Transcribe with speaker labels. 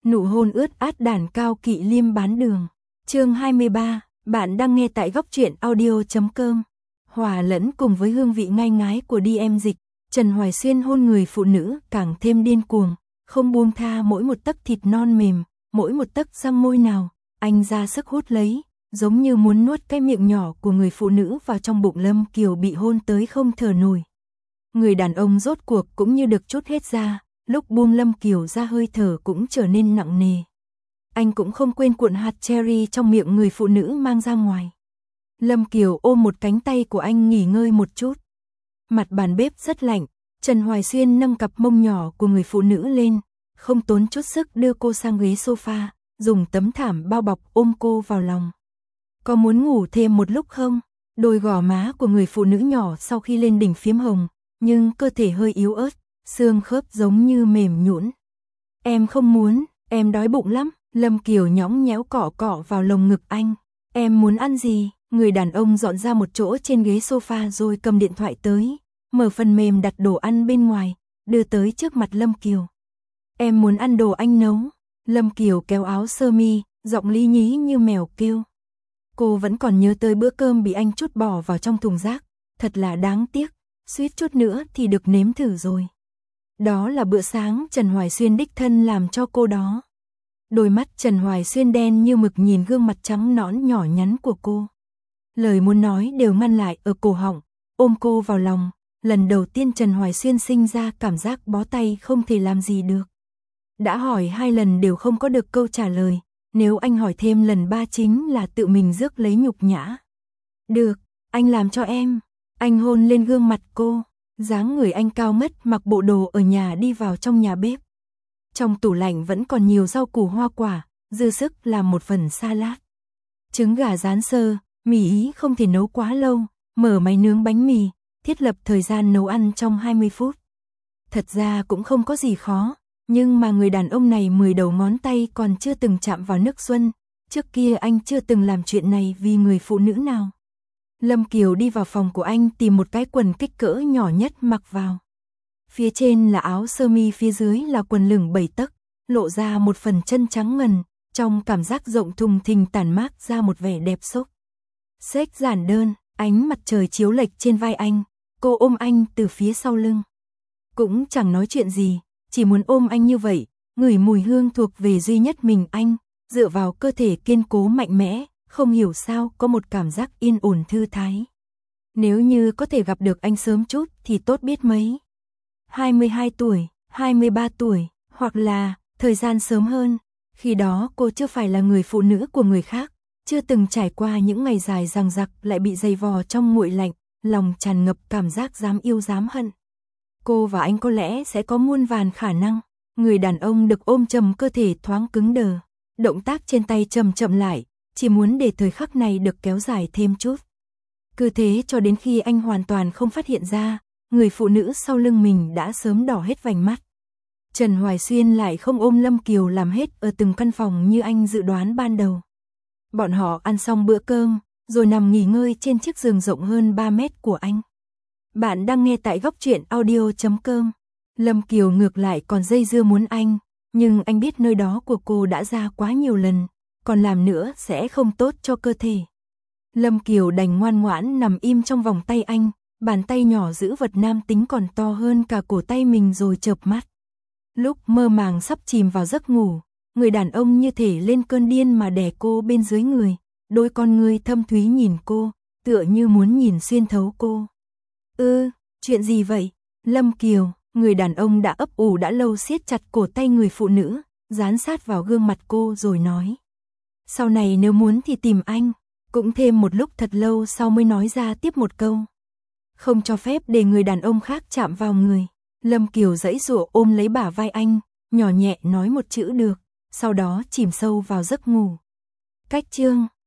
Speaker 1: Nụ hôn ướt át đàn Cao Kỵ Liêm bán đường. Chương 23, bạn đang nghe tại góc truyện audio.com. Hòa lẫn cùng với hương vị ngai ngái của DM Dịch, Trần Hoài Xuyên hôn người phụ nữ càng thêm điên cuồng, không buông tha mỗi một tấc thịt non mềm, mỗi một tấc răng môi nào, anh ra sức hút lấy, giống như muốn nuốt cái miệng nhỏ của người phụ nữ vào trong bụng. Lâm Kiều bị hôn tới không thở nổi. Người đàn ông rốt cuộc cũng như được trút hết ra, lúc buông Lâm Kiều ra hơi thở cũng trở nên nặng nề. Anh cũng không quên cuộn hạt cherry trong miệng người phụ nữ mang ra ngoài. Lâm Kiều ôm một cánh tay của anh nghỉ ngơi một chút. Mặt bàn bếp rất lạnh, Trần Hoài Xuyên nâng cặp mông nhỏ của người phụ nữ lên, không tốn chút sức đưa cô sang ghế sofa, dùng tấm thảm bao bọc ôm cô vào lòng. Có muốn ngủ thêm một lúc không? Đôi gò má của người phụ nữ nhỏ sau khi lên đỉnh phiếm hồng, nhưng cơ thể hơi yếu ớt, xương khớp giống như mềm nhũn. Em không muốn, em đói bụng lắm. Lâm Kiều nhõng nhẽo cọ cọ vào lồng ngực anh. Em muốn ăn gì? Người đàn ông dọn ra một chỗ trên ghế sofa rồi cầm điện thoại tới, mở phần mềm đặt đồ ăn bên ngoài, đưa tới trước mặt Lâm Kiều. Em muốn ăn đồ anh nấu. Lâm Kiều kéo áo sơ mi, giọng lý nhí như mèo kêu. Cô vẫn còn nhớ tới bữa cơm bị anh trút bỏ vào trong thùng rác, thật là đáng tiếc, suýt chút nữa thì được nếm thử rồi. Đó là bữa sáng Trần Hoài Xuyên đích thân làm cho cô đó. Đôi mắt Trần Hoài Xuyên đen như mực nhìn gương mặt trắng nõn nhỏ nhắn của cô. Lời muốn nói đều ngăn lại ở cổ họng, ôm cô vào lòng. Lần đầu tiên Trần Hoài Xuyên sinh ra cảm giác bó tay không thể làm gì được. Đã hỏi 2 lần đều không có được câu trả lời, nếu anh hỏi thêm lần 3 chính là tự mình rước lấy nhục nhã. Được, anh làm cho em. Anh hôn lên gương mặt cô, dáng người anh cao mất mặc bộ đồ ở nhà đi vào trong nhà bếp. Trong tủ lạnh vẫn còn nhiều rau củ hoa quả, dư sức làm một phần salad. Trứng gà rán sơ, mì Ý không thể nấu quá lâu, mở máy nướng bánh mì, thiết lập thời gian nấu ăn trong 20 phút. Thật ra cũng không có gì khó, nhưng mà người đàn ông này 10 đầu ngón tay còn chưa từng chạm vào nước xuân, trước kia anh chưa từng làm chuyện này vì người phụ nữ nào. Lâm Kiều đi vào phòng của anh tìm một cái quần kích cỡ nhỏ nhất mặc vào. Phía trên là áo sơ mi, phía dưới là quần lửng 7 tấc, lộ ra một phần chân trắng ngần, trong cảm giác rộng thùng thình tản mát ra một vẻ đẹp sốc. Xếch giản đơn, ánh mặt trời chiếu lệch trên vai anh, cô ôm anh từ phía sau lưng. Cũng chẳng nói chuyện gì, chỉ muốn ôm anh như vậy, ngửi mùi hương thuộc về duy nhất mình anh, dựa vào cơ thể kiên cố mạnh mẽ, không hiểu sao có một cảm giác yên ổn thư thái. Nếu như có thể gặp được anh sớm chút thì tốt biết mấy. 22 tuổi, 23 tuổi, hoặc là thời gian sớm hơn, khi đó cô chưa phải là người phụ nữ của người khác, chưa từng trải qua những ngày dài dằng dặc lại bị dày vò trong nguội lạnh, lòng tràn ngập cảm giác dám yêu dám hận. Cô và anh có lẽ sẽ có muôn vàn khả năng. Người đàn ông được ôm chầm cơ thể thoáng cứng đờ, động tác trên tay chậm chậm lại, chỉ muốn để thời khắc này được kéo dài thêm chút. Cứ thế cho đến khi anh hoàn toàn không phát hiện ra, người phụ nữ sau lưng mình đã sớm đỏ hết vành mắt. Trần Hoài Xuyên lại không ôm Lâm Kiều làm hết ở từng căn phòng như anh dự đoán ban đầu. Bọn họ ăn xong bữa cơm, rồi nằm nghỉ ngơi trên chiếc giường rộng hơn 3 mét của anh. Bạn đang nghe tại góc truyện audio.com. Lâm Kiều ngược lại còn dây dưa muốn anh, nhưng anh biết nơi đó của cô đã ra quá nhiều lần, còn làm nữa sẽ không tốt cho cơ thể. Lâm Kiều đành ngoan ngoãn nằm im trong vòng tay anh, bàn tay nhỏ giữ vật nam tính còn to hơn cả cổ tay mình rồi chợp mắt. Lúc mơ màng sắp chìm vào giấc ngủ, người đàn ông như thể lên cơn điên mà đè cô bên dưới người, đôi con ngươi thâm thúy nhìn cô, tựa như muốn nhìn xuyên thấu cô. Chuyện gì vậy? Lâm Kiều, người đàn ông đã ấp ủ đã lâu siết chặt cổ tay người phụ nữ, dán sát vào gương mặt cô rồi nói. Sau này nếu muốn thì tìm anh, cũng thêm một lúc thật lâu sau mới nói ra tiếp một câu. Không cho phép để người đàn ông khác chạm vào người. Lâm Kiều giãy giụa ôm lấy bả vai anh, nhỏ nhẹ nói một chữ được, sau đó chìm sâu vào giấc ngủ. Cách chương